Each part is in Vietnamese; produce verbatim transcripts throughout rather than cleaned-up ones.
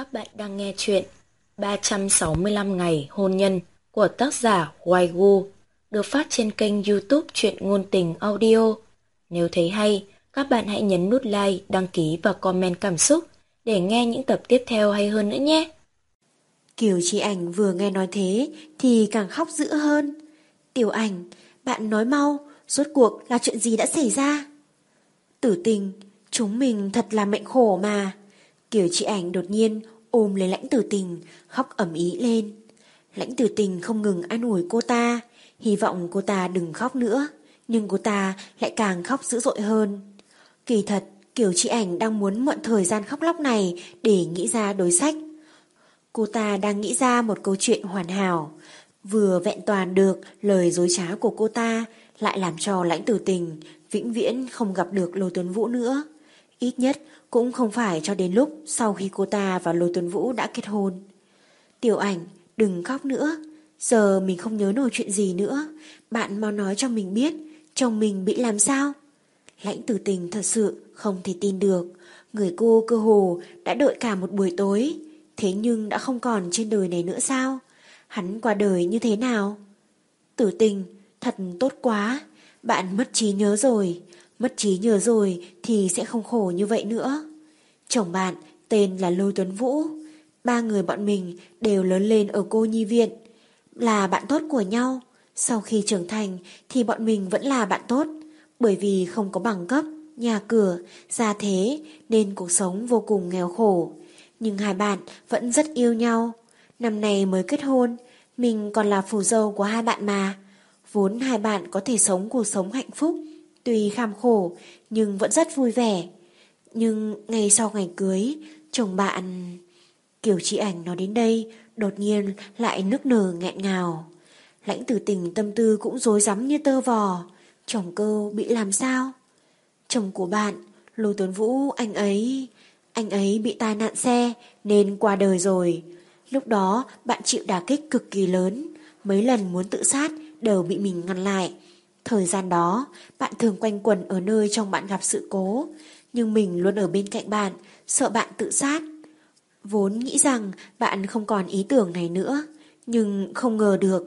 Các bạn đang nghe chuyện ba trăm sáu mươi lăm ngày hôn nhân của tác giả Hoài Gu, được phát trên kênh YouTube Truyện Ngôn Tình Audio. Nếu thấy hay, các bạn hãy nhấn nút like, đăng ký và comment cảm xúc để nghe những tập tiếp theo hay hơn nữa nhé. Kiều Chi Ảnh vừa nghe nói thế thì càng khóc dữ hơn. Tiểu Ảnh, bạn nói mau, rốt cuộc là chuyện gì đã xảy ra? Tử Tình, chúng mình thật là mệnh khổ mà. Kiều Chi Ảnh đột nhiên ôm lấy Lãnh Tử Tình, khóc ầm ĩ lên. Lãnh Tử Tình không ngừng an ủi cô ta, hy vọng cô ta đừng khóc nữa, nhưng cô ta lại càng khóc dữ dội hơn. Kỳ thật, Kiều Chi Ảnh đang muốn mượn thời gian khóc lóc này để nghĩ ra đối sách. Cô ta đang nghĩ ra một câu chuyện hoàn hảo, vừa vẹn toàn được lời dối trá của cô ta, lại làm cho Lãnh Tử Tình vĩnh viễn không gặp được Lôi Tuấn Vũ nữa. Ít nhất cũng không phải cho đến lúc sau khi cô ta và Lôi Tuấn Vũ đã kết hôn. Tiểu Ảnh, đừng khóc nữa. Giờ mình không nhớ nổi chuyện gì nữa. Bạn mau nói cho mình biết, chồng mình bị làm sao? Lãnh Tử Tình thật sự không thể tin được. Người cô cơ hồ đã đợi cả một buổi tối, thế nhưng đã không còn trên đời này nữa sao? Hắn qua đời như thế nào? Tử Tình, thật tốt quá. Bạn mất trí nhớ rồi. Mất trí nhớ rồi thì sẽ không khổ như vậy nữa. Chồng bạn tên là Lôi Tuấn Vũ. Ba người bọn mình đều lớn lên ở cô nhi viện, là bạn tốt của nhau. Sau khi trưởng thành thì bọn mình vẫn là bạn tốt, bởi vì không có bằng cấp, nhà cửa, gia thế nên cuộc sống vô cùng nghèo khổ. Nhưng hai bạn vẫn rất yêu nhau. Năm nay mới kết hôn, mình còn là phù dâu của hai bạn mà. Vốn hai bạn có thể sống cuộc sống hạnh phúc, tuy kham khổ nhưng vẫn rất vui vẻ. Nhưng ngày sau ngày cưới, chồng bạn... Kiều Chi Ảnh nói đến đây, đột nhiên lại nức nở nghẹn ngào. Lãnh Tử Tình tâm tư cũng rối rắm như tơ vò. Chồng cô bị làm sao? Chồng của bạn, Lôi Tuấn Vũ, anh ấy... Anh ấy bị tai nạn xe nên qua đời rồi. Lúc đó bạn chịu đả kích cực kỳ lớn, mấy lần muốn tự sát đều bị mình ngăn lại. Thời gian đó bạn thường quanh quẩn ở nơi trong bạn gặp sự cố, nhưng mình luôn ở bên cạnh bạn, sợ bạn tự sát. Vốn nghĩ rằng bạn không còn ý tưởng này nữa, nhưng không ngờ được...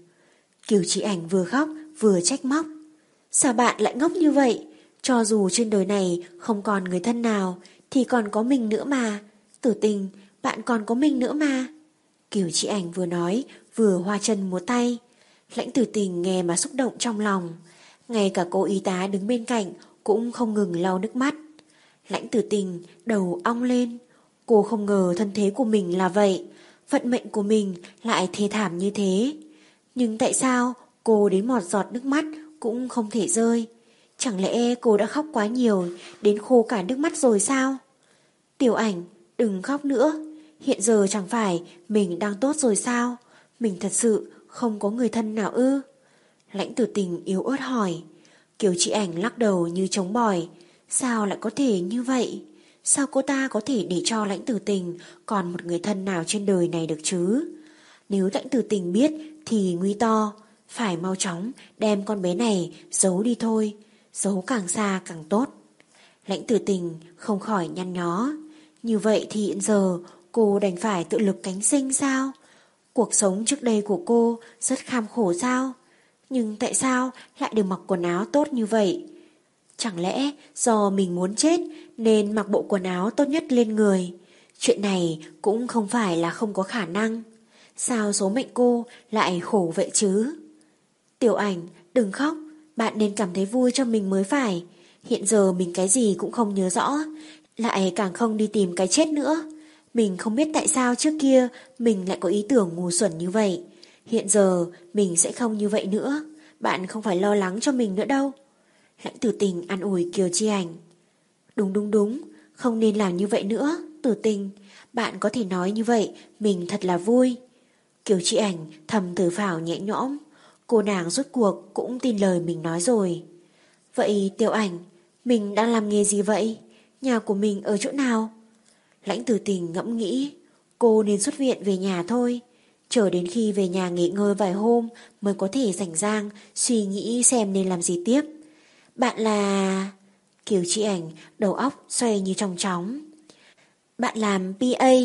Kiều Chi Ảnh vừa khóc vừa trách móc. Sao bạn lại ngốc như vậy? Cho dù trên đời này không còn người thân nào thì còn có mình nữa mà. Tử Tình, bạn còn có mình nữa mà. Kiều Chi Ảnh vừa nói vừa hoa chân múa tay. Lãnh Tử Tình nghe mà xúc động trong lòng. Ngay cả cô y tá đứng bên cạnh cũng không ngừng lau nước mắt. Lãnh Tử Tình đầu ong lên. Cô không ngờ thân thế của mình là vậy, vận mệnh của mình lại thê thảm như thế. Nhưng tại sao cô đến một giọt nước mắt cũng không thể rơi? Chẳng lẽ cô đã khóc quá nhiều đến khô cả nước mắt rồi sao? Tiểu Ảnh, đừng khóc nữa. Hiện giờ chẳng phải mình đang tốt rồi sao? Mình thật sự không có người thân nào ư? Lãnh Tử Tình yếu ớt hỏi. Kiều Chi Ảnh lắc đầu như trống bỏi. Sao lại có thể như vậy? Sao cô ta có thể để cho Lãnh Tử Tình còn một người thân nào trên đời này được chứ? Nếu Lãnh Tử Tình biết thì nguy to, phải mau chóng đem con bé này giấu đi thôi, giấu càng xa càng tốt. Lãnh Tử Tình không khỏi nhăn nhó. Như vậy thì hiện giờ cô đành phải tự lực cánh sinh sao? Cuộc sống trước đây của cô rất kham khổ sao? Nhưng tại sao lại được mặc quần áo tốt như vậy? Chẳng lẽ do mình muốn chết nên mặc bộ quần áo tốt nhất lên người? Chuyện này cũng không phải là không có khả năng. Sao số mệnh cô lại khổ vậy chứ? Tiểu Ảnh, đừng khóc. Bạn nên cảm thấy vui cho mình mới phải. Hiện giờ mình cái gì cũng không nhớ rõ, lại càng không đi tìm cái chết nữa. Mình không biết tại sao trước kia mình lại có ý tưởng ngu xuẩn như vậy. Hiện giờ mình sẽ không như vậy nữa. Bạn không phải lo lắng cho mình nữa đâu. Lãnh Tử Tình an ủi Kiều Chi Ảnh. Đúng đúng đúng, không nên làm như vậy nữa. Tử Tình, bạn có thể nói như vậy, mình thật là vui. Kiều Chi Ảnh thầm thở phào nhẹ nhõm. Cô nàng rốt cuộc cũng tin lời mình nói rồi. Vậy Tiểu Ảnh, mình đang làm nghề gì vậy? Nhà của mình ở chỗ nào? Lãnh Tử Tình ngẫm nghĩ. Cô nên xuất viện về nhà thôi. Chờ đến khi về nhà nghỉ ngơi vài hôm mới có thể rảnh rang suy nghĩ xem nên làm gì tiếp. Bạn là... Kiều Chi Ảnh đầu óc xoay như trong chóng. Bạn làm pê a,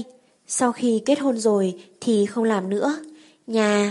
Sau khi kết hôn rồi thì không làm nữa. Nhà,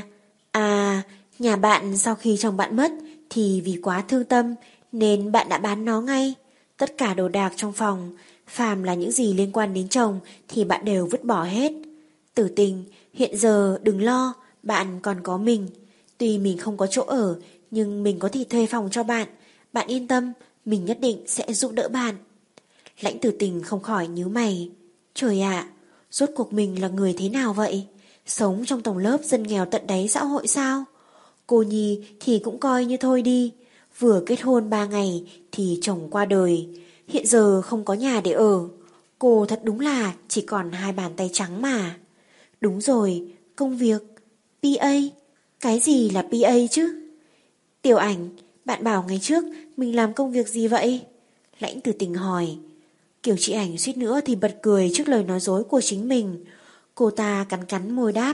à, nhà bạn sau khi chồng bạn mất thì vì quá thương tâm nên bạn đã bán nó ngay. Tất cả đồ đạc trong phòng, phàm là những gì liên quan đến chồng thì bạn đều vứt bỏ hết. Tử Tình, hiện giờ đừng lo, bạn còn có mình. Tuy mình không có chỗ ở, nhưng mình có thể thuê phòng cho bạn. Bạn yên tâm, mình nhất định sẽ giúp đỡ bạn. Lãnh Tử Tình không khỏi nhíu mày. Trời ạ, rốt cuộc mình là người thế nào vậy? Sống trong tầng lớp dân nghèo tận đáy xã hội sao? Cô Nhi thì cũng coi như thôi đi. Vừa kết hôn ba ngày thì chồng qua đời. Hiện giờ không có nhà để ở. Cô thật đúng là chỉ còn hai bàn tay trắng mà. Đúng rồi, công việc. pê a. Cái gì là pê a chứ? Tiểu Ảnh, bạn bảo ngày trước mình làm công việc gì vậy? Lãnh Tử Tình hỏi. Kiều Chị Ảnh suýt nữa thì bật cười trước lời nói dối của chính mình. Cô ta cắn cắn môi đáp.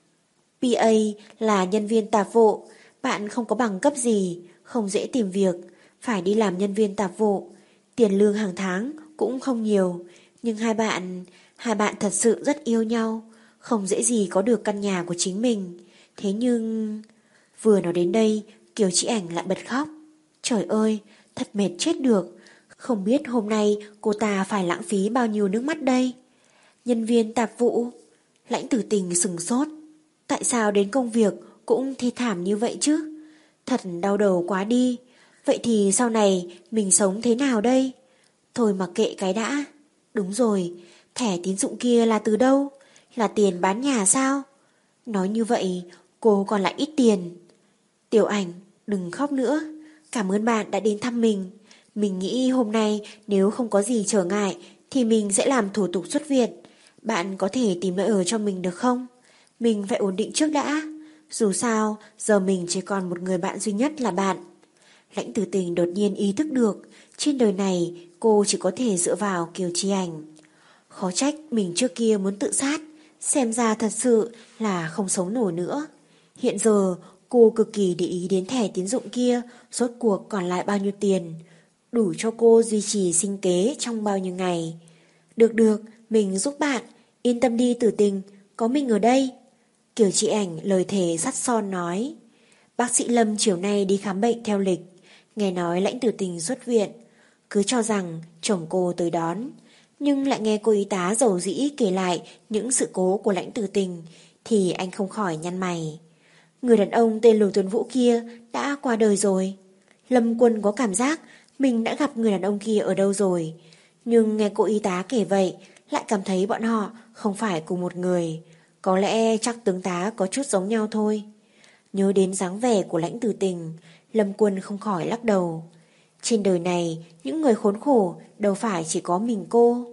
pê a là nhân viên tạp vụ. Bạn không có bằng cấp gì, không dễ tìm việc, phải đi làm nhân viên tạp vụ. Tiền lương hàng tháng cũng không nhiều, nhưng hai bạn, hai bạn thật sự rất yêu nhau, không dễ gì có được căn nhà của chính mình. Thế nhưng... Vừa nói đến đây, Kiều Chị Ảnh lại bật khóc. Trời ơi, thật mệt chết được. Không biết hôm nay cô ta phải lãng phí bao nhiêu nước mắt đây. Nhân viên tạp vụ. Lãnh Tử Tình sừng sốt. Tại sao đến công việc cũng thi thảm như vậy chứ? Thật đau đầu quá đi. Vậy thì sau này mình sống thế nào đây? Thôi mà kệ cái đã. Đúng rồi, thẻ tín dụng kia là từ đâu? Là tiền bán nhà sao? Nói như vậy, cô còn lại ít tiền. Tiểu Ảnh, đừng khóc nữa. Cảm ơn bạn đã đến thăm mình. Mình nghĩ hôm nay nếu không có gì trở ngại thì mình sẽ làm thủ tục xuất viện. Bạn có thể tìm nơi ở cho mình được không? Mình phải ổn định trước đã. Dù sao, giờ mình chỉ còn một người bạn duy nhất là bạn. Lãnh Tử Tình đột nhiên ý thức được, trên đời này cô chỉ có thể dựa vào Kiều Chi Ảnh. Khó trách mình trước kia muốn tự sát, xem ra thật sự là không sống nổi nữa. Hiện giờ cô cực kỳ để ý đến thẻ tín dụng kia, rốt cuộc còn lại bao nhiêu tiền, đủ cho cô duy trì sinh kế trong bao nhiêu ngày. Được được, mình giúp bạn, yên tâm đi Tử Tình, có mình ở đây. Kiều Chị Ảnh lời thề sắt son nói. Bác sĩ Lâm chiều nay đi khám bệnh theo lịch, nghe nói Lãnh Tử Tình xuất viện, cứ cho rằng chồng cô tới đón, nhưng lại nghe cô y tá dầu dĩ kể lại những sự cố của Lãnh Tử Tình thì anh không khỏi nhăn mày. Người đàn ông tên Lục Tuấn Vũ kia đã qua đời rồi. Lâm Quân có cảm giác mình đã gặp người đàn ông kia ở đâu rồi, nhưng nghe cô y tá kể vậy lại cảm thấy bọn họ không phải cùng một người. Có lẽ chắc tướng tá có chút giống nhau thôi. Nhớ đến dáng vẻ của Lãnh Tử Tình, Lâm Quân không khỏi lắc đầu. Trên đời này, những người khốn khổ đâu phải chỉ có mình cô.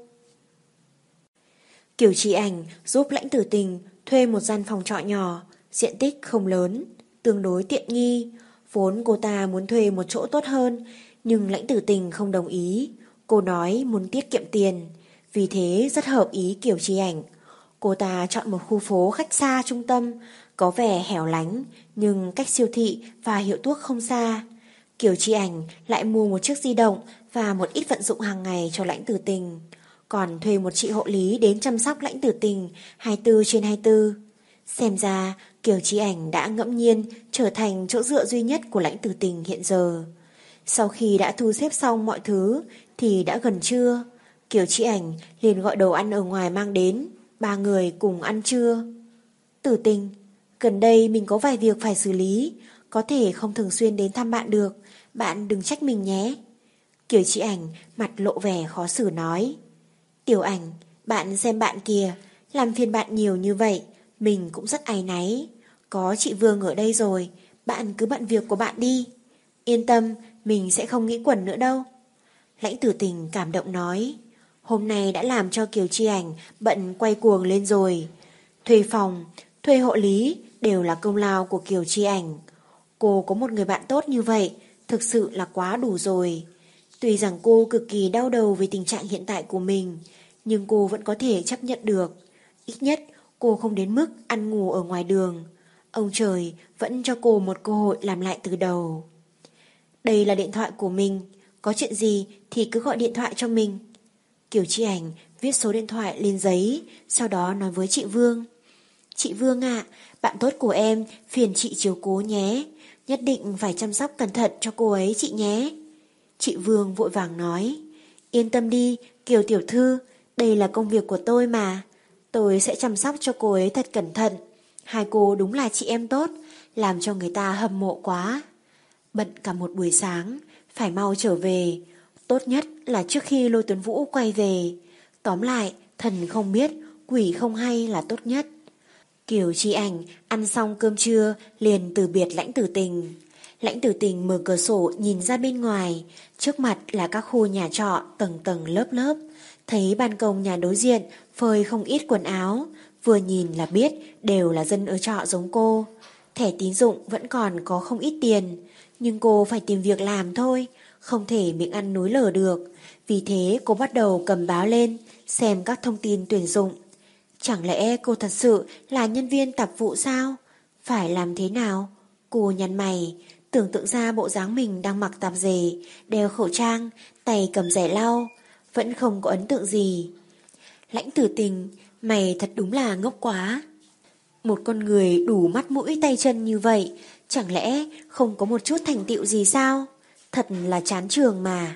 Kiều Chi Ảnh giúp Lãnh Tử Tình thuê một gian phòng trọ nhỏ, diện tích không lớn, tương đối tiện nghi. Vốn cô ta muốn thuê một chỗ tốt hơn, nhưng Lãnh Tử Tình không đồng ý. Cô nói muốn tiết kiệm tiền, vì thế rất hợp ý Kiều Chi Ảnh. Cô ta chọn một khu phố khách xa trung tâm, có vẻ hẻo lánh, nhưng cách siêu thị và hiệu thuốc không xa. Kiều Chi Ảnh lại mua một chiếc di động và một ít vận dụng hàng ngày cho Lãnh Tử Tình, còn thuê một chị hộ lý đến chăm sóc Lãnh Tử Tình hai mươi bốn trên hai mươi bốn. Xem ra Kiều Chi Ảnh đã ngẫm nhiên trở thành chỗ dựa duy nhất của Lãnh Tử Tình hiện giờ. Sau khi đã thu xếp xong mọi thứ thì đã gần trưa. Kiều Chi Ảnh liền gọi đồ ăn ở ngoài mang đến, ba người cùng ăn trưa. Tử Tình, gần đây mình có vài việc phải xử lý, có thể không thường xuyên đến thăm bạn được, bạn đừng trách mình nhé. Kiều Chi Ảnh mặt lộ vẻ khó xử nói. Tiểu Ảnh, bạn xem bạn kìa, làm phiền bạn nhiều như vậy, mình cũng rất áy náy. Có chị Vương ở đây rồi, bạn cứ bận việc của bạn đi. Yên tâm, mình sẽ không nghĩ quẩn nữa đâu. Lãnh Tử Tình cảm động nói. Hôm nay đã làm cho Kiều Chi Ảnh bận quay cuồng lên rồi. Thuê phòng, thuê hộ lý đều là công lao của Kiều Chi Ảnh. Cô có một người bạn tốt như vậy, thực sự là quá đủ rồi. Tuy rằng cô cực kỳ đau đầu về tình trạng hiện tại của mình, nhưng cô vẫn có thể chấp nhận được. Ít nhất cô không đến mức ăn ngủ ở ngoài đường. Ông trời vẫn cho cô một cơ hội làm lại từ đầu. Đây là điện thoại của mình, có chuyện gì thì cứ gọi điện thoại cho mình. Kiều Chi Ảnh viết số điện thoại lên giấy, sau đó nói với chị Vương. Chị Vương ạ, bạn tốt của em, phiền chị chiếu cố nhé. Nhất định phải chăm sóc cẩn thận cho cô ấy chị nhé. Chị Vương vội vàng nói. Yên tâm đi, Kiều tiểu thư, đây là công việc của tôi mà. Tôi sẽ chăm sóc cho cô ấy thật cẩn thận. Hai cô đúng là chị em tốt, làm cho người ta hâm mộ quá. Bận cả một buổi sáng, phải mau trở về. Tốt nhất là trước khi Lôi Tuấn Vũ quay về. Tóm lại, thần không biết, quỷ không hay là tốt nhất. Kiều Chi Ảnh ăn xong cơm trưa liền từ biệt Lãnh Tử Tình. Lãnh Tử Tình mở cửa sổ nhìn ra bên ngoài, trước mặt là các khu nhà trọ tầng tầng lớp lớp. Thấy ban công nhà đối diện phơi không ít quần áo, vừa nhìn là biết đều là dân ở trọ giống cô. Thẻ tín dụng vẫn còn có không ít tiền, nhưng cô phải tìm việc làm thôi, không thể miệng ăn núi lở được. Vì thế cô bắt đầu cầm báo lên, xem các thông tin tuyển dụng. Chẳng lẽ cô thật sự là nhân viên tạp vụ sao? Phải làm thế nào? Cô nhăn mày, tưởng tượng ra bộ dáng mình đang mặc tạp dề, đeo khẩu trang, tay cầm rẻ lau, vẫn không có ấn tượng gì. Lãnh Tử Tình, mày thật đúng là ngốc quá. Một con người đủ mắt mũi tay chân như vậy, chẳng lẽ không có một chút thành tựu gì sao? Thật là chán trường mà.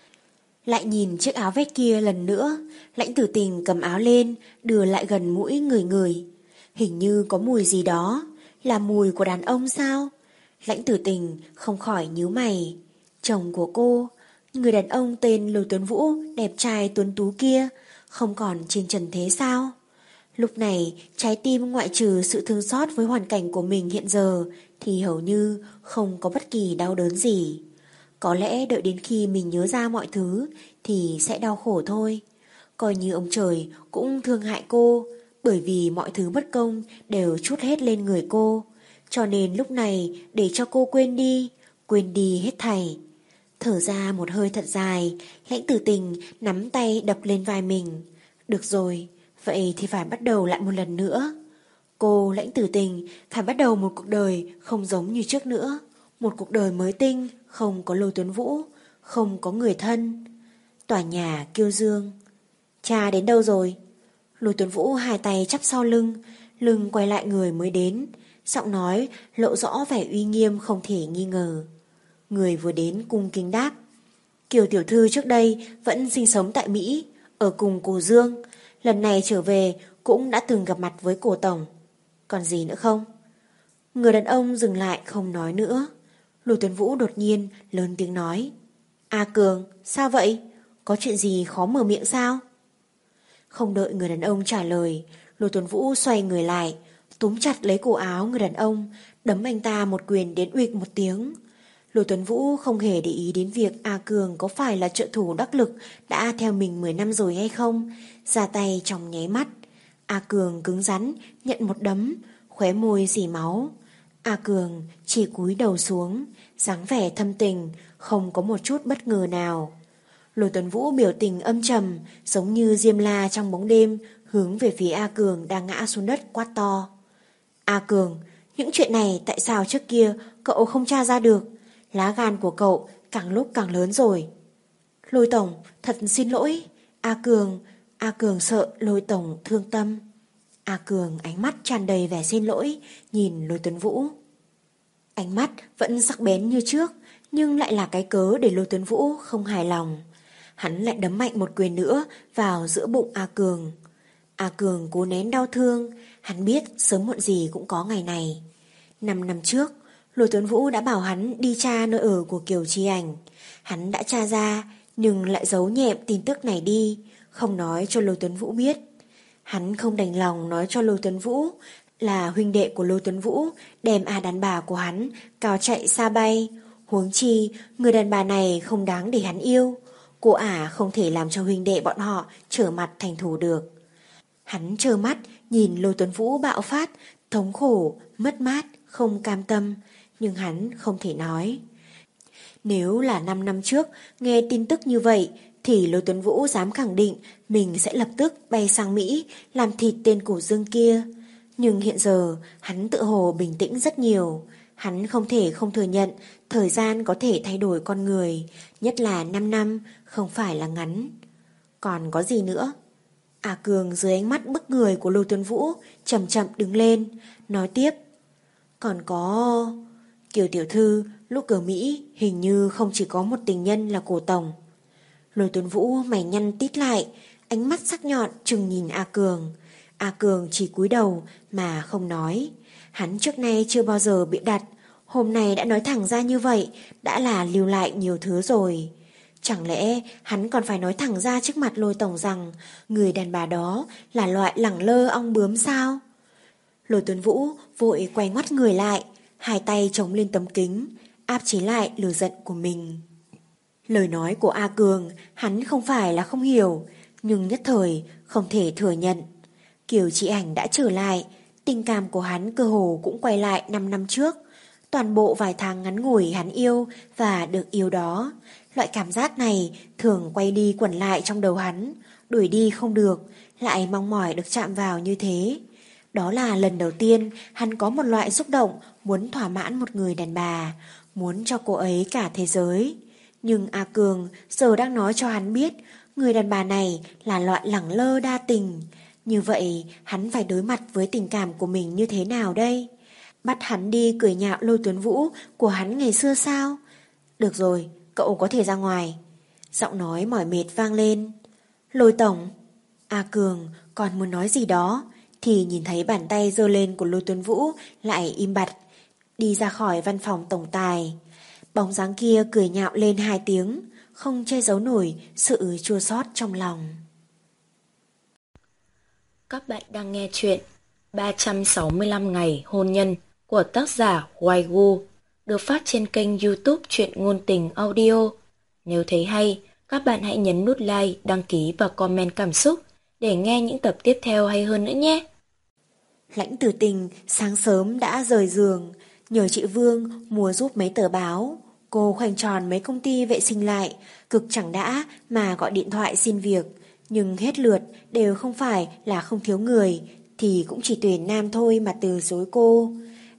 Lại nhìn chiếc áo vest kia lần nữa, Lãnh Tử Tình cầm áo lên, đưa lại gần mũi người người. Hình như có mùi gì đó, là mùi của đàn ông sao? Lãnh Tử Tình không khỏi nhíu mày. Chồng của cô, người đàn ông tên Lôi Tuấn Vũ, đẹp trai tuấn tú kia, không còn trên trần thế sao? Lúc này, trái tim ngoại trừ sự thương xót với hoàn cảnh của mình hiện giờ, thì hầu như không có bất kỳ đau đớn gì. Có lẽ đợi đến khi mình nhớ ra mọi thứ thì sẽ đau khổ thôi. Coi như ông trời cũng thương hại cô, bởi vì mọi thứ bất công đều trút hết lên người cô. Cho nên lúc này để cho cô quên đi, quên đi hết thảy. Thở ra một hơi thật dài, Lãnh Tử Tình nắm tay đập lên vai mình. Được rồi, vậy thì phải bắt đầu lại một lần nữa. Cô Lãnh Tử Tình phải bắt đầu một cuộc đời không giống như trước nữa. Một cuộc đời mới tinh, không có Lôi Tuấn Vũ, không có người thân. Tòa nhà Kiêu Dương. Cha đến đâu rồi? Lôi Tuấn Vũ hai tay chắp sau lưng, lưng quay lại người mới đến, giọng nói lộ rõ vẻ uy nghiêm không thể nghi ngờ. Người vừa đến cung kính đáp. Kiều tiểu thư trước đây vẫn sinh sống tại Mỹ, ở cùng cô Dương. Lần này trở về cũng đã từng gặp mặt với cô tổng. Còn gì nữa không? Người đàn ông dừng lại không nói nữa. Lôi Tuấn Vũ đột nhiên lớn tiếng nói. A Cường, sao vậy? Có chuyện gì khó mở miệng sao? Không đợi người đàn ông trả lời, Lôi Tuấn Vũ xoay người lại, túm chặt lấy cổ áo người đàn ông, đấm anh ta một quyền đến uỵch một tiếng. Lôi Tuấn Vũ không hề để ý đến việc A Cường có phải là trợ thủ đắc lực đã theo mình mười năm rồi hay không, ra tay trong nháy mắt. A Cường cứng rắn nhận một đấm, khóe môi rỉ máu. A Cường chỉ cúi đầu xuống, dáng vẻ thâm tình, không có một chút bất ngờ nào. Lôi Tuấn Vũ biểu tình âm trầm, giống như Diêm La trong bóng đêm, hướng về phía A Cường đang ngã xuống đất quát to. A Cường, những chuyện này tại sao trước kia cậu không tra ra được? Lá gan của cậu càng lúc càng lớn rồi. Lôi tổng, thật xin lỗi. A Cường, A Cường sợ Lôi tổng thương tâm. A Cường ánh mắt tràn đầy vẻ xin lỗi, nhìn Lôi Tuấn Vũ. Ánh mắt vẫn sắc bén như trước, nhưng lại là cái cớ để Lôi Tuấn Vũ không hài lòng. Hắn lại đấm mạnh một quyền nữa vào giữa bụng A Cường. A Cường cố nén đau thương, hắn biết sớm muộn gì cũng có ngày này. Năm năm trước, Lôi Tuấn Vũ đã bảo hắn đi tra nơi ở của Kiều Chi Ảnh. Hắn đã tra ra, nhưng lại giấu nhẹm tin tức này đi, không nói cho Lôi Tuấn Vũ biết. Hắn không đành lòng nói cho Lôi Tuấn Vũ là huynh đệ của Lôi Tuấn Vũ đem A đàn bà của hắn cao chạy xa bay. Huống chi, người đàn bà này không đáng để hắn yêu. Cô ả không thể làm cho huynh đệ bọn họ trở mặt thành thù được. Hắn trơ mắt nhìn Lôi Tuấn Vũ bạo phát, thống khổ, mất mát, không cam tâm, nhưng hắn không thể nói. Nếu là năm năm trước nghe tin tức như vậy thì Lôi Tuấn Vũ dám khẳng định mình sẽ lập tức bay sang Mỹ làm thịt tên cổ Dương kia. Nhưng hiện giờ hắn tự hồ bình tĩnh rất nhiều. Hắn không thể không thừa nhận thời gian có thể thay đổi con người, nhất là năm năm không phải là ngắn. Còn có gì nữa? A Cường dưới ánh mắt bức người của Lôi Tuấn Vũ chậm chậm đứng lên, nói tiếp. Còn có... Kiều tiểu thư lúc ở Mỹ hình như không chỉ có một tình nhân là Cổ tổng. Lôi Tuấn Vũ mày nhăn tít lại, ánh mắt sắc nhọn trừng nhìn A Cường. A Cường chỉ cúi đầu mà không nói. Hắn trước nay chưa bao giờ bị đặt, hôm nay đã nói thẳng ra như vậy, đã là lưu lại nhiều thứ rồi. Chẳng lẽ hắn còn phải nói thẳng ra trước mặt Lôi tổng rằng người đàn bà đó là loại lẳng lơ ong bướm sao? Lôi Tuấn Vũ vội quay ngoắt người lại, hai tay chống lên tấm kính, áp chế lại lửa giận của mình. Lời nói của A Cường hắn không phải là không hiểu, nhưng nhất thời không thể thừa nhận. Kiều Chi Ảnh đã trở lại, tình cảm của hắn cơ hồ cũng quay lại năm năm trước. Toàn bộ vài tháng ngắn ngủi hắn yêu và được yêu đó, loại cảm giác này thường quay đi quẩn lại trong đầu hắn, đuổi đi không được, lại mong mỏi được chạm vào như thế. Đó là lần đầu tiên hắn có một loại xúc động muốn thỏa mãn một người đàn bà, muốn cho cô ấy cả thế giới. Nhưng A Cường giờ đang nói cho hắn biết người đàn bà này là loại lẳng lơ đa tình. Như vậy hắn phải đối mặt với tình cảm của mình như thế nào đây? Bắt hắn đi cười nhạo Lôi Tuấn Vũ của hắn ngày xưa sao? Được rồi, cậu có thể ra ngoài. Giọng nói mỏi mệt vang lên. Lôi tổng. A Cường còn muốn nói gì đó thì nhìn thấy bàn tay giơ lên của Lôi Tuấn Vũ lại im bặt, đi ra khỏi văn phòng tổng tài. Bóng dáng kia cười nhạo lên hai tiếng, không che giấu nổi sự chua xót trong lòng. Các bạn đang nghe chuyện ba trăm sáu mươi lăm ngày hôn nhân của tác giả Hoài Gu, được phát trên kênh YouTube Truyện Ngôn Tình Audio. Nếu thấy hay, các bạn hãy nhấn nút like, đăng ký và comment cảm xúc để nghe những tập tiếp theo hay hơn nữa nhé. Lãnh Tử Tình sáng sớm đã rời giường, nhờ chị Vương mua giúp mấy tờ báo. Cô khoanh tròn mấy công ty vệ sinh lại, cực chẳng đã mà gọi điện thoại xin việc. Nhưng hết lượt đều không phải là không thiếu người, thì cũng chỉ tuyển nam thôi mà từ chối cô.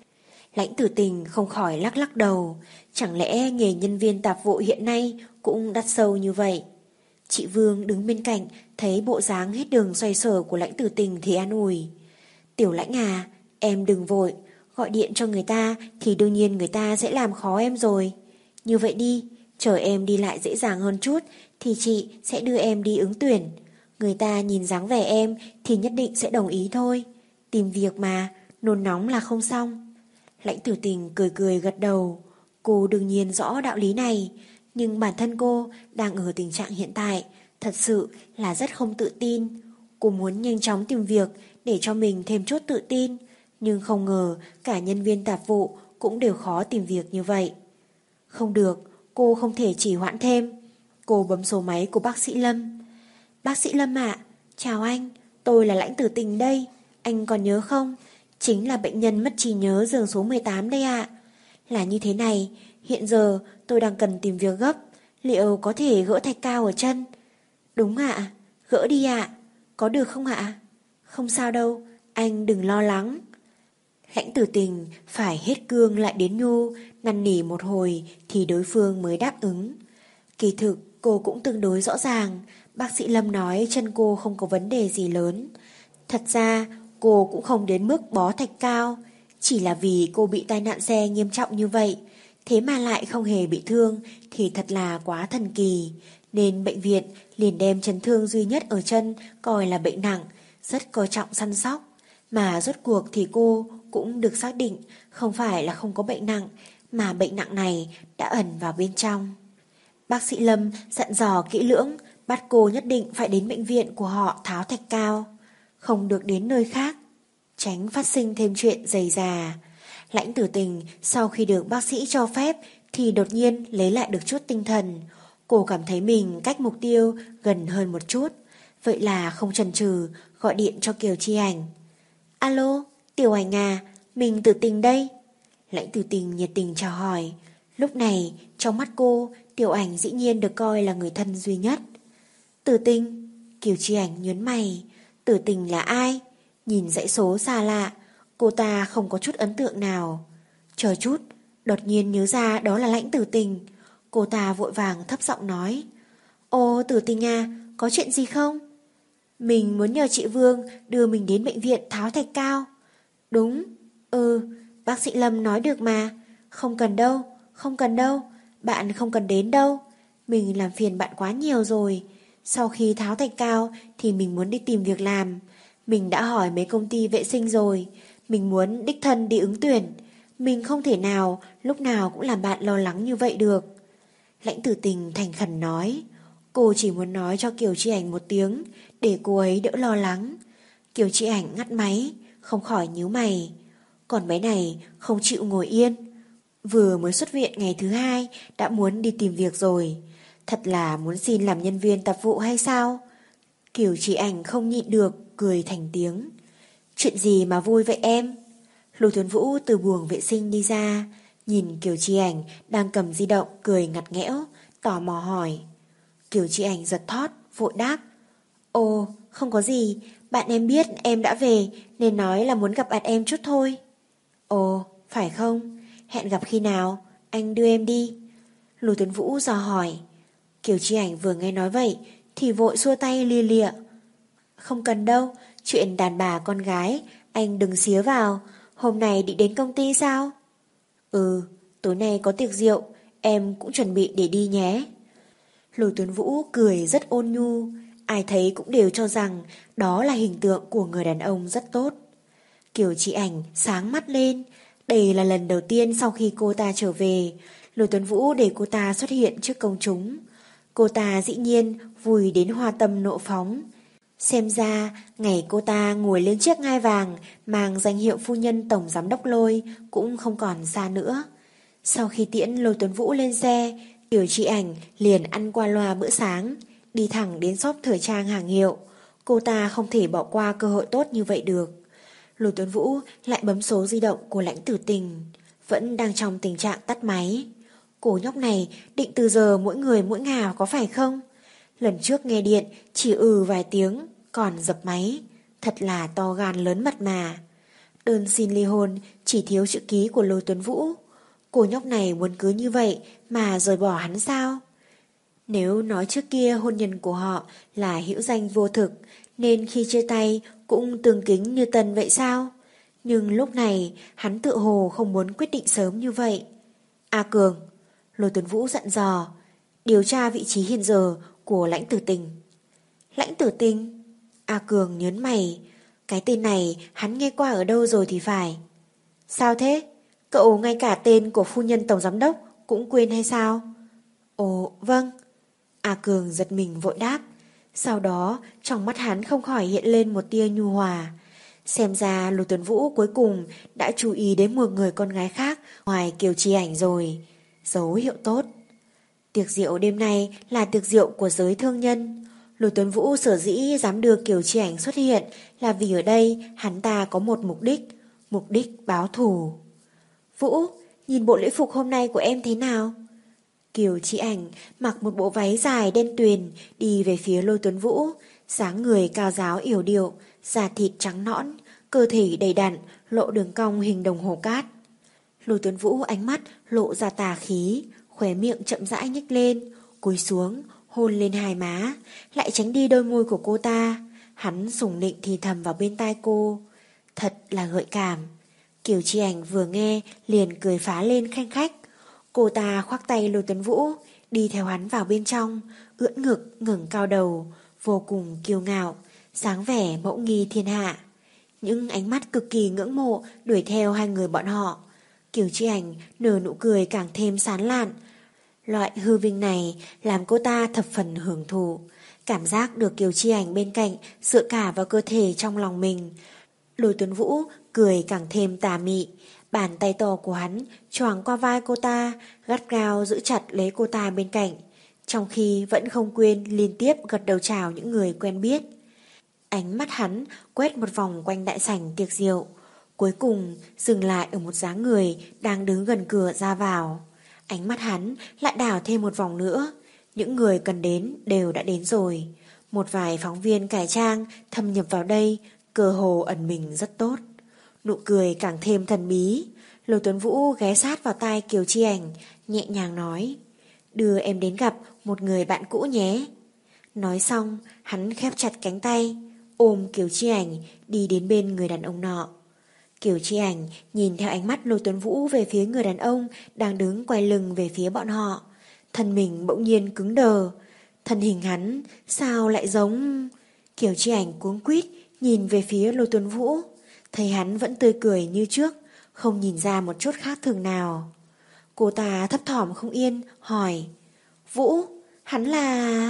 Lãnh Tử Tình không khỏi lắc lắc đầu, chẳng lẽ nghề nhân viên tạp vụ hiện nay cũng đắt sâu như vậy? Chị Vương đứng bên cạnh, thấy bộ dáng hết đường xoay sở của Lãnh Tử Tình thì an ủi. Tiểu Lãnh à, em đừng vội, gọi điện cho người ta thì đương nhiên người ta sẽ làm khó em rồi. Như vậy đi, chờ em đi lại dễ dàng hơn chút thì chị sẽ đưa em đi ứng tuyển. Người ta nhìn dáng vẻ em thì nhất định sẽ đồng ý thôi. Tìm việc mà, nôn nóng là không xong. Lãnh Tử Tình cười cười gật đầu. Cô đương nhiên rõ đạo lý này, nhưng bản thân cô đang ở tình trạng hiện tại thật sự là rất không tự tin. Cô muốn nhanh chóng tìm việc để cho mình thêm chút tự tin, nhưng không ngờ cả nhân viên tạp vụ cũng đều khó tìm việc như vậy. Không được, cô không thể trì hoãn thêm. Cô bấm số máy của bác sĩ Lâm. Bác sĩ Lâm ạ, chào anh, tôi là Lãnh Tử Tình đây, anh còn nhớ không? Chính là bệnh nhân mất trí nhớ giường số mười tám đây ạ. Là như thế này, hiện giờ tôi đang cần tìm việc gấp, liệu có thể gỡ thạch cao ở chân? Đúng ạ, gỡ đi ạ, có được không ạ? Không sao đâu, anh đừng lo lắng. Lãnh Tử Tình phải hết cương lại đến nhu, năn nỉ một hồi thì đối phương mới đáp ứng. Kỳ thực cô cũng tương đối rõ ràng, bác sĩ Lâm nói chân cô không có vấn đề gì lớn. Thật ra cô cũng không đến mức bó thạch cao, chỉ là vì cô bị tai nạn xe nghiêm trọng như vậy, thế mà lại không hề bị thương thì thật là quá thần kỳ, nên bệnh viện liền đem chấn thương duy nhất ở chân coi là bệnh nặng, rất coi trọng săn sóc. Mà rốt cuộc thì cô cũng được xác định không phải là không có bệnh nặng, mà bệnh nặng này đã ẩn vào bên trong. Bác sĩ Lâm dặn dò kỹ lưỡng, bắt cô nhất định phải đến bệnh viện của họ tháo thạch cao, không được đến nơi khác, tránh phát sinh thêm chuyện rầy rà. Lãnh Tử Tình sau khi được bác sĩ cho phép thì đột nhiên lấy lại được chút tinh thần. Cô cảm thấy mình cách mục tiêu gần hơn một chút, vậy là không chần chừ gọi điện cho Kiều Chi Ảnh. Alo, Tiểu Ảnh à, mình Tử Tình đây. Lãnh Tử Tình nhiệt tình chào hỏi. Lúc này trong mắt cô, Tiểu Ảnh dĩ nhiên được coi là người thân duy nhất. Tử Tình? Kiều Chi Ảnh nhớn mày. Tử Tình là ai? Nhìn dãy số xa lạ, cô ta không có chút ấn tượng nào. Chờ chút, đột nhiên nhớ ra đó là Lãnh Tử Tình. Cô ta vội vàng thấp giọng nói. Ô Tử Tình à, có chuyện gì không? Mình muốn nhờ chị Vương đưa mình đến bệnh viện Tháo Thạch Cao. Đúng, ừ, bác sĩ Lâm nói được mà. Không cần đâu, không cần đâu, bạn không cần đến đâu. Mình làm phiền bạn quá nhiều rồi. Sau khi Tháo Thạch Cao thì mình muốn đi tìm việc làm. Mình đã hỏi mấy công ty vệ sinh rồi. Mình muốn đích thân đi ứng tuyển. Mình không thể nào lúc nào cũng làm bạn lo lắng như vậy được. Lãnh Tử Tình thành khẩn nói. Cô chỉ muốn nói cho Kiều Chi Ảnh một tiếng để cô ấy đỡ lo lắng. Kiều Chi Ảnh ngắt máy, không khỏi nhíu mày. Còn bé này không chịu ngồi yên. Vừa mới xuất viện ngày thứ hai đã muốn đi tìm việc rồi. Thật là muốn xin làm nhân viên tạp vụ hay sao? Kiều Chi Ảnh không nhịn được, cười thành tiếng. Chuyện gì mà vui vậy em? Lô Tuấn Vũ từ buồng vệ sinh đi ra, nhìn Kiều Chi Ảnh đang cầm di động cười ngặt nghẽo, tò mò hỏi. Kiều Chi Ảnh giật thót, vội đáp. Ồ, không có gì, bạn em biết em đã về nên nói là muốn gặp bạn em chút thôi. Ồ, phải không? Hẹn gặp khi nào? Anh đưa em đi. Lô Tuấn Vũ dò hỏi. Kiều Chi Ảnh vừa nghe nói vậy thì vội xua tay lia lịa. Không cần đâu, chuyện đàn bà con gái, anh đừng xía vào. Hôm nay định đến công ty sao? Ừ, tối nay có tiệc rượu, em cũng chuẩn bị để đi nhé. Lô Tuấn Vũ cười rất ôn nhu, ai thấy cũng đều cho rằng đó là hình tượng của người đàn ông rất tốt. Kiều Chi Ảnh sáng mắt lên, đây là lần đầu tiên sau khi cô ta trở về, Lô Tuấn Vũ để cô ta xuất hiện trước công chúng. Cô ta dĩ nhiên vui đến hoa tâm nộ phóng. Xem ra, ngày cô ta ngồi lên chiếc ngai vàng mang danh hiệu phu nhân tổng giám đốc Lôi cũng không còn xa nữa. Sau khi tiễn Lô Tuấn Vũ lên xe, Kiều Chi Ảnh liền ăn qua loa bữa sáng, đi thẳng đến shop thời trang hàng hiệu. Cô ta không thể bỏ qua cơ hội tốt như vậy được. Lô Tuấn Vũ lại bấm số di động của Lãnh Tử Tình, vẫn đang trong tình trạng tắt máy. Cô nhóc này định từ giờ mỗi người mỗi ngả có phải không? Lần trước nghe điện chỉ ừ vài tiếng, còn dập máy. Thật là to gan lớn mật mà. Đơn xin ly hôn chỉ thiếu chữ ký của Lô Tuấn Vũ. Cô nhóc này muốn cứ như vậy mà rời bỏ hắn sao? Nếu nói trước kia hôn nhân của họ là hữu danh vô thực, nên khi chia tay cũng tương kính như tân vậy sao? Nhưng lúc này hắn tự hồ không muốn quyết định sớm như vậy. A Cường, Lô Tuấn Vũ dặn dò, điều tra vị trí hiện giờ của Lãnh Tử Tình. Lãnh Tử Tình? A Cường nhớn mày, cái tên này hắn nghe qua ở đâu rồi thì phải. Sao thế? Cậu ngay cả tên của phu nhân tổng giám đốc cũng quên hay sao? Ồ, vâng. A Cường giật mình vội đáp. Sau đó trong mắt hắn không khỏi hiện lên một tia nhu hòa. Xem ra Lô Tuấn Vũ cuối cùng đã chú ý đến một người con gái khác ngoài Kiều Chi Ảnh rồi. Dấu hiệu tốt. Tiệc rượu đêm nay là tiệc rượu của giới thương nhân. Lô Tuấn Vũ sở dĩ dám đưa Kiều Chi Ảnh xuất hiện là vì ở đây hắn ta có một mục đích, mục đích báo thù. Vũ, nhìn bộ lễ phục hôm nay của em thế nào? Kiều Chi Ảnh mặc một bộ váy dài đen tuyền đi về phía Lô Tuấn Vũ, dáng người cao ráo yểu điệu, da thịt trắng nõn, cơ thể đầy đặn, lộ đường cong hình đồng hồ cát. Lô Tuấn Vũ ánh mắt lộ ra tà khí, khóe miệng chậm rãi nhếch lên, cúi xuống, hôn lên hai má, lại tránh đi đôi môi của cô ta. Hắn sủng nịnh thì thầm vào bên tai cô. Thật là gợi cảm. Kiều Chi Ảnh vừa nghe liền cười phá lên khanh khách. Cô ta khoác tay Lô Tuấn Vũ, đi theo hắn vào bên trong, ưỡn ngực ngẩng cao đầu, vô cùng kiêu ngạo, dáng vẻ mẫu nghi thiên hạ. Những ánh mắt cực kỳ ngưỡng mộ đuổi theo hai người bọn họ. Kiều Chi Ảnh nở nụ cười càng thêm sán lạn. Loại hư vinh này làm cô ta thập phần hưởng thụ. Cảm giác được Kiều Chi Ảnh bên cạnh dựa cả vào cơ thể trong lòng mình. Lô Tuấn Vũ cười càng thêm tà mị. Bàn tay to của hắn choàng qua vai cô ta, gắt gao giữ chặt lấy cô ta bên cạnh, trong khi vẫn không quên liên tiếp gật đầu chào những người quen biết. Ánh mắt hắn quét một vòng quanh đại sảnh tiệc rượu, cuối cùng dừng lại ở một dáng người đang đứng gần cửa ra vào. Ánh mắt hắn lại đảo thêm một vòng nữa. Những người cần đến đều đã đến rồi. Một vài phóng viên cải trang thâm nhập vào đây, cơ hồ ẩn mình rất tốt. Nụ cười càng thêm thần bí. Lô Tuấn Vũ ghé sát vào tai Kiều Chi Ảnh, nhẹ nhàng nói, đưa em đến gặp một người bạn cũ nhé. Nói xong, hắn khép chặt cánh tay. ôm Kiều Chi Ảnh đi đến bên người đàn ông nọ. Kiều Chi Ảnh nhìn theo ánh mắt Lôi Tuấn Vũ về phía người đàn ông đang đứng quay lưng về phía bọn họ. Thân mình bỗng nhiên cứng đờ. Thân hình hắn sao lại giống... Kiều Chi Ảnh cuống quýt nhìn về phía Lôi Tuấn Vũ. Thấy hắn vẫn tươi cười như trước, không nhìn ra một chút khác thường nào. Cô ta thấp thỏm không yên, hỏi: Vũ, hắn là...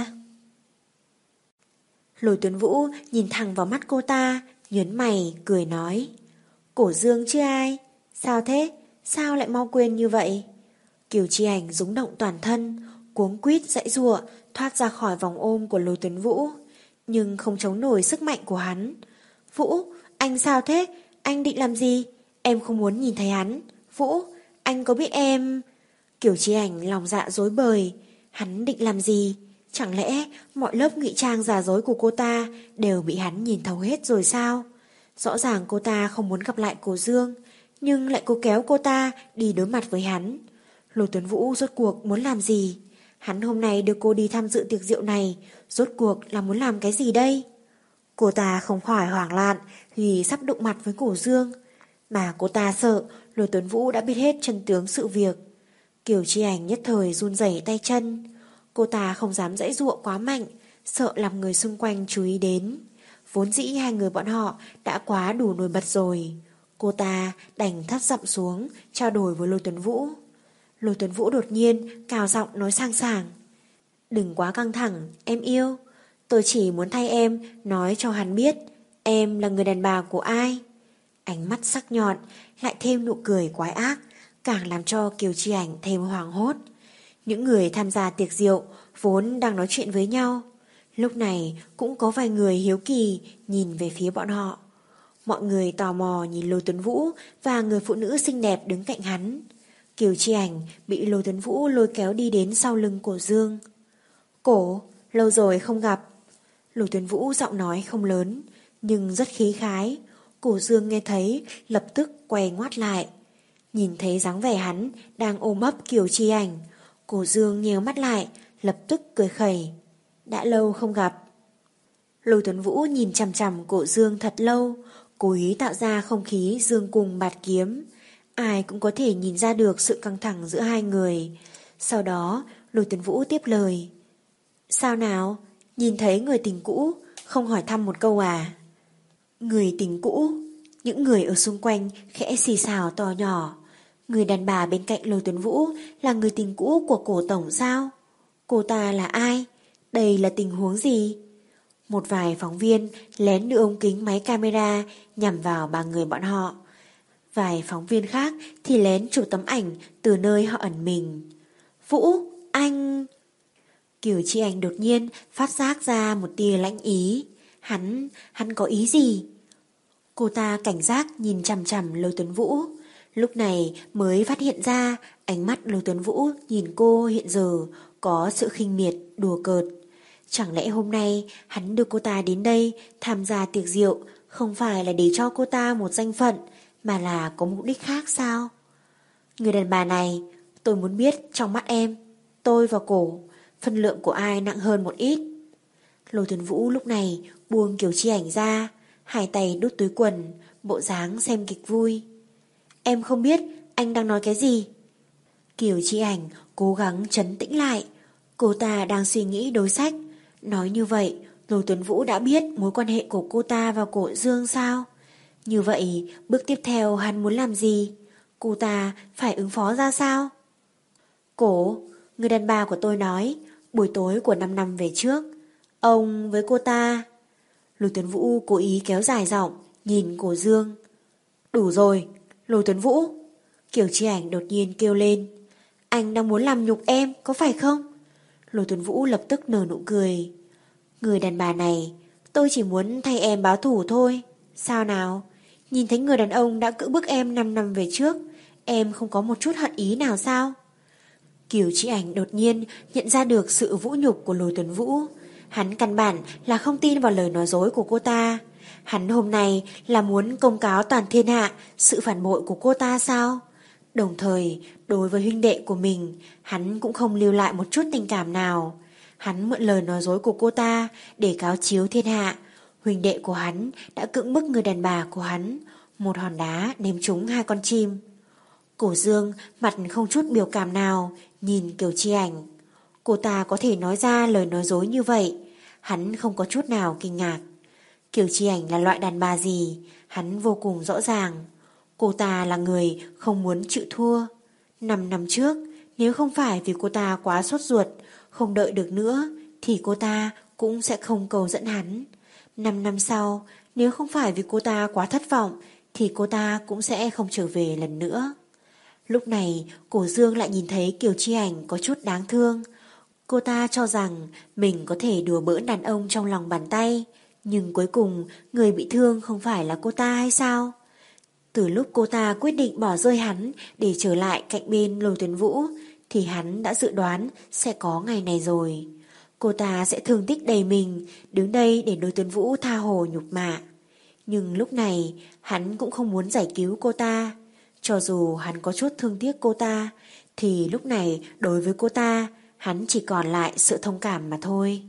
Lôi Tuấn Vũ nhìn thẳng vào mắt cô ta, nhớn mày, cười nói: Cổ Dương chứ ai? Sao thế? Sao lại mau quên như vậy? Kiều Chi Ảnh rúng động toàn thân, cuống quýt giãy giụa thoát ra khỏi vòng ôm của Lôi Tuấn Vũ, nhưng không chống nổi sức mạnh của hắn. Vũ, anh sao thế? Anh định làm gì? Em không muốn nhìn thấy hắn. Vũ, anh có biết em... Kiều Chi Ảnh lòng dạ rối bời. Hắn định làm gì? Chẳng lẽ mọi lớp ngụy trang giả dối của cô ta đều bị hắn nhìn thấu hết rồi sao? Rõ ràng cô ta không muốn gặp lại Cổ Dương, nhưng lại cố kéo cô ta đi đối mặt với hắn. Lôi Tuấn Vũ rốt cuộc muốn làm gì? Hắn hôm nay đưa cô đi tham dự tiệc rượu này, rốt cuộc là muốn làm cái gì đây? Cô ta không khỏi hoảng loạn vì sắp đụng mặt với Cổ Dương, mà cô ta sợ Lôi Tuấn Vũ đã biết hết chân tướng sự việc. Kiều Chi Ảnh nhất thời run rẩy tay chân. Cô ta không dám giãy giụa quá mạnh, sợ làm người xung quanh chú ý đến. Vốn dĩ hai người bọn họ đã quá đủ nổi bật rồi. Cô ta đành thắt giọng xuống, trao đổi với Lôi Tuấn Vũ. Lôi Tuấn Vũ đột nhiên cào giọng nói sang sảng: Đừng quá căng thẳng, em yêu. Tôi chỉ muốn thay em nói cho hắn biết em là người đàn bà của ai. Ánh mắt sắc nhọn lại thêm nụ cười quái ác, càng làm cho Kiều Chi Ảnh thêm hoảng hốt. Những người tham gia tiệc rượu vốn đang nói chuyện với nhau, lúc này cũng có vài người hiếu kỳ nhìn về phía bọn họ. Mọi người tò mò nhìn Lôi Tuấn Vũ và người phụ nữ xinh đẹp đứng cạnh hắn. Kiều Chi Ảnh bị Lôi Tuấn Vũ lôi kéo đi đến sau lưng Cổ Dương. Cổ, lâu rồi không gặp. Lôi Tuấn Vũ giọng nói không lớn, nhưng rất khí khái. Cổ Dương nghe thấy lập tức quay ngoắt lại. Nhìn thấy dáng vẻ hắn đang ôm ấp Kiều Chi Ảnh, Cổ Dương nheo mắt lại, lập tức cười khẩy. Đã lâu không gặp. Lôi Tuấn Vũ nhìn chằm chằm Cổ Dương thật lâu, cố ý tạo ra không khí dương cùng bạt kiếm. Ai cũng có thể nhìn ra được sự căng thẳng giữa hai người. Sau đó Lôi Tuấn Vũ tiếp lời: Sao nào? Nhìn thấy người tình cũ, không hỏi thăm một câu à? Người tình cũ? Những người ở xung quanh khẽ xì xào to nhỏ. Người đàn bà bên cạnh Lôi Tuấn Vũ là người tình cũ của Cổ tổng sao? Cô ta là ai? Đây là tình huống gì? Một vài phóng viên lén đưa ống kính máy camera nhằm vào ba người bọn họ. Vài phóng viên khác thì lén chụp tấm ảnh từ nơi họ ẩn mình. Vũ, anh... Kiều Chi Ảnh đột nhiên phát giác ra một tia lãnh ý. Hắn, hắn có ý gì? Cô ta cảnh giác nhìn chằm chằm Lôi Tuấn Vũ. Lúc này mới phát hiện ra ánh mắt Lôi Tuấn Vũ nhìn cô hiện giờ có sự khinh miệt, đùa cợt. Chẳng lẽ hôm nay hắn đưa cô ta đến đây tham gia tiệc rượu không phải là để cho cô ta một danh phận, mà là có mục đích khác sao? Người đàn bà này, tôi muốn biết trong mắt em, tôi và Cổ, phân lượng của ai nặng hơn một ít. Lôi Tuấn Vũ lúc này buông Kiều Chi Ảnh ra, hai tay đút túi quần, bộ dáng xem kịch vui. Em không biết anh đang nói cái gì. Kiều Chi Ảnh cố gắng trấn tĩnh lại. Cô ta đang suy nghĩ đối sách. Nói như vậy, Lôi Tuấn Vũ đã biết mối quan hệ của cô ta và Cổ Dương sao? Như vậy, bước tiếp theo hắn muốn làm gì? Cô ta phải ứng phó ra sao? Cổ, người đàn bà của tôi nói, buổi tối của năm năm về trước, ông với cô ta... Lôi Tuấn Vũ cố ý kéo dài giọng, nhìn Cổ Dương. Đủ rồi, Lôi Tuấn Vũ. Kiều Chi Ảnh đột nhiên kêu lên. Anh đang muốn làm nhục em, có phải không? Lôi Tuấn Vũ lập tức nở nụ cười. Người đàn bà này, tôi chỉ muốn thay em báo thù thôi. Sao nào? Nhìn thấy người đàn ông đã cưỡng bức em năm năm về trước, em không có một chút hận ý nào sao? Kiều Chi Ảnh đột nhiên nhận ra được sự vũ nhục của Lôi Tuấn Vũ. Hắn căn bản là không tin vào lời nói dối của cô ta. Hắn hôm nay là muốn công cáo toàn thiên hạ sự phản bội của cô ta sao? Đồng thời, đối với huynh đệ của mình, hắn cũng không lưu lại một chút tình cảm nào. Hắn mượn lời nói dối của cô ta để cáo chiếu thiên hạ. huynh đệ của hắn đã cưỡng bức người đàn bà của hắn, một hòn đá ném trúng hai con chim. Cổ Dương mặt không chút biểu cảm nào nhìn Kiều Chi Ảnh. Cô ta có thể nói ra lời nói dối như vậy, hắn không có chút nào kinh ngạc. Kiều Chi Ảnh là loại đàn bà gì, hắn vô cùng rõ ràng. Cô ta là người không muốn chịu thua. Năm năm trước, nếu không phải vì cô ta quá sốt ruột, không đợi được nữa, thì cô ta cũng sẽ không cầu dẫn hắn. Năm năm sau, nếu không phải vì cô ta quá thất vọng, thì cô ta cũng sẽ không trở về lần nữa. Lúc này, Cổ Dương lại nhìn thấy Kiều Chi Ảnh có chút đáng thương. Cô ta cho rằng mình có thể đùa bỡn đàn ông trong lòng bàn tay, nhưng cuối cùng người bị thương không phải là cô ta hay sao? Từ lúc cô ta quyết định bỏ rơi hắn để trở lại cạnh bên Lôi Tuấn Vũ, thì hắn đã dự đoán sẽ có ngày này rồi. Cô ta sẽ thương tích đầy mình, đứng đây để Lôi Tuấn Vũ tha hồ nhục mạ. Nhưng lúc này, hắn cũng không muốn giải cứu cô ta. Cho dù hắn có chút thương tiếc cô ta, thì lúc này đối với cô ta, hắn chỉ còn lại sự thông cảm mà thôi.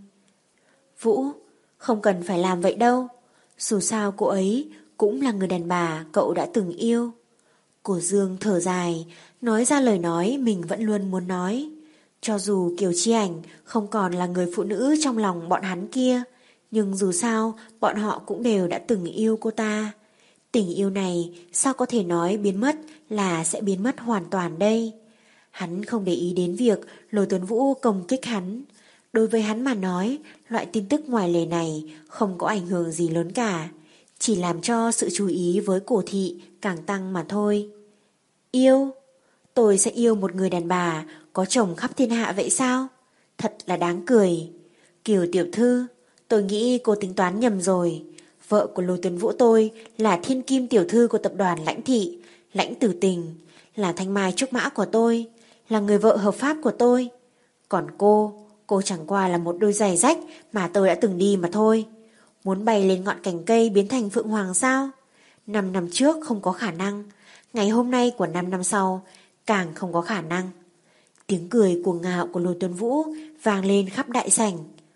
Vũ, không cần phải làm vậy đâu. Dù sao cô ấy cũng là người đàn bà cậu đã từng yêu. Cổ Dương thở dài, nói ra lời nói mình vẫn luôn muốn nói. Cho dù Kiều Chi Ảnh không còn là người phụ nữ trong lòng bọn hắn kia, nhưng dù sao bọn họ cũng đều đã từng yêu cô ta. Tình yêu này sao có thể nói biến mất là sẽ biến mất hoàn toàn đây. Hắn không để ý đến việc Lôi Tuấn Vũ công kích hắn. Đối với hắn mà nói, loại tin tức ngoài lề này không có ảnh hưởng gì lớn cả, chỉ làm cho sự chú ý với Cổ thị càng tăng mà thôi. Yêu? Tôi sẽ yêu một người đàn bà có chồng khắp thiên hạ vậy sao? Thật là đáng cười. Kiều tiểu thư, tôi nghĩ cô tính toán nhầm rồi. Vợ của Lôi Tuấn Vũ tôi là thiên kim tiểu thư của tập đoàn Lãnh Thị, Lãnh Tử Tình, là thanh mai trúc mã của tôi, là người vợ hợp pháp của tôi. Còn cô, cô chẳng qua là một đôi giày rách mà tôi đã từng đi mà thôi. Muốn bay lên ngọn cành cây biến thành phượng hoàng sao? Năm năm trước không có khả năng, ngày hôm nay của năm năm sau càng không có khả năng. Tiếng cười cuồng ngạo của Lôi Tuấn Vũ vang lên khắp đại sảnh.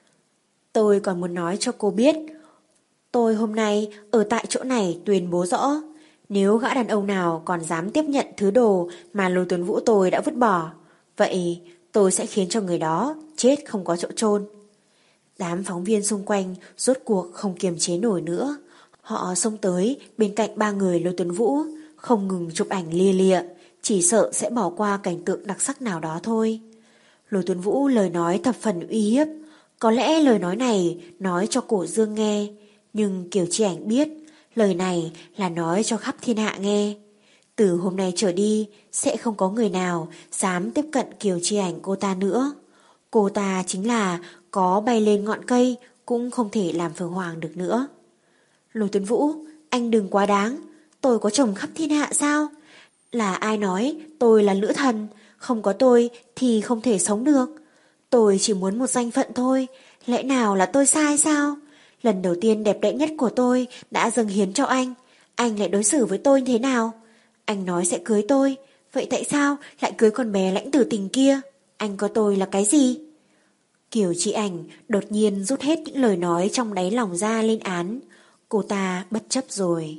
Tôi còn muốn nói cho cô biết, tôi hôm nay ở tại chỗ này tuyên bố rõ, nếu gã đàn ông nào còn dám tiếp nhận thứ đồ mà Lôi Tuấn Vũ tôi đã vứt bỏ, vậy tôi sẽ khiến cho người đó chết không có chỗ chôn. Đám phóng viên xung quanh rốt cuộc không kiềm chế nổi nữa. Họ xông tới bên cạnh ba người Lôi Tuấn Vũ, không ngừng chụp ảnh lia lịa, chỉ sợ sẽ bỏ qua cảnh tượng đặc sắc nào đó thôi. Lôi Tuấn Vũ lời nói thập phần uy hiếp. Có lẽ lời nói này nói cho Cổ Dương nghe, nhưng Kiều Chi Ảnh biết lời này là nói cho khắp thiên hạ nghe. Từ hôm nay trở đi sẽ không có người nào dám tiếp cận Kiều Chi Ảnh cô ta nữa. Cô ta chính là có bay lên ngọn cây cũng không thể làm phượng hoàng được nữa. Lôi Tuấn Vũ, anh đừng quá đáng. Tôi có chồng khắp thiên hạ sao? Là ai nói tôi là nữ thần, không có tôi thì không thể sống được. Tôi chỉ muốn một danh phận thôi, lẽ nào là tôi sai sao? Lần đầu tiên đẹp đẽ nhất của tôi đã dâng hiến cho anh, anh lại đối xử với tôi như thế nào? Anh nói sẽ cưới tôi, vậy tại sao lại cưới con bé Lãnh Tử Tình kia? Anh có tôi là cái gì? Kiều Chi Ảnh đột nhiên rút hết những lời nói trong đáy lòng ra lên án. Cô ta bất chấp rồi.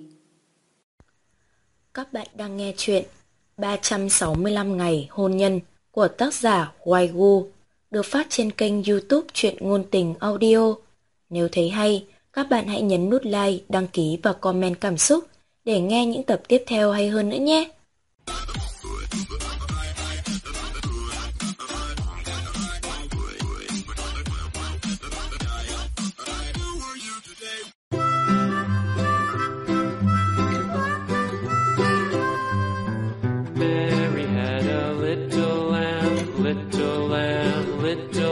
Các bạn đang nghe chuyện ba trăm sáu mươi lăm ngày hôn nhân của tác giả Waigu, được phát trên kênh YouTube Truyện Ngôn Tình Audio. Nếu thấy hay, các bạn hãy nhấn nút like, đăng ký và comment cảm xúc để nghe những tập tiếp theo hay hơn nữa nhé. Mary had a little lamb, little lamb, little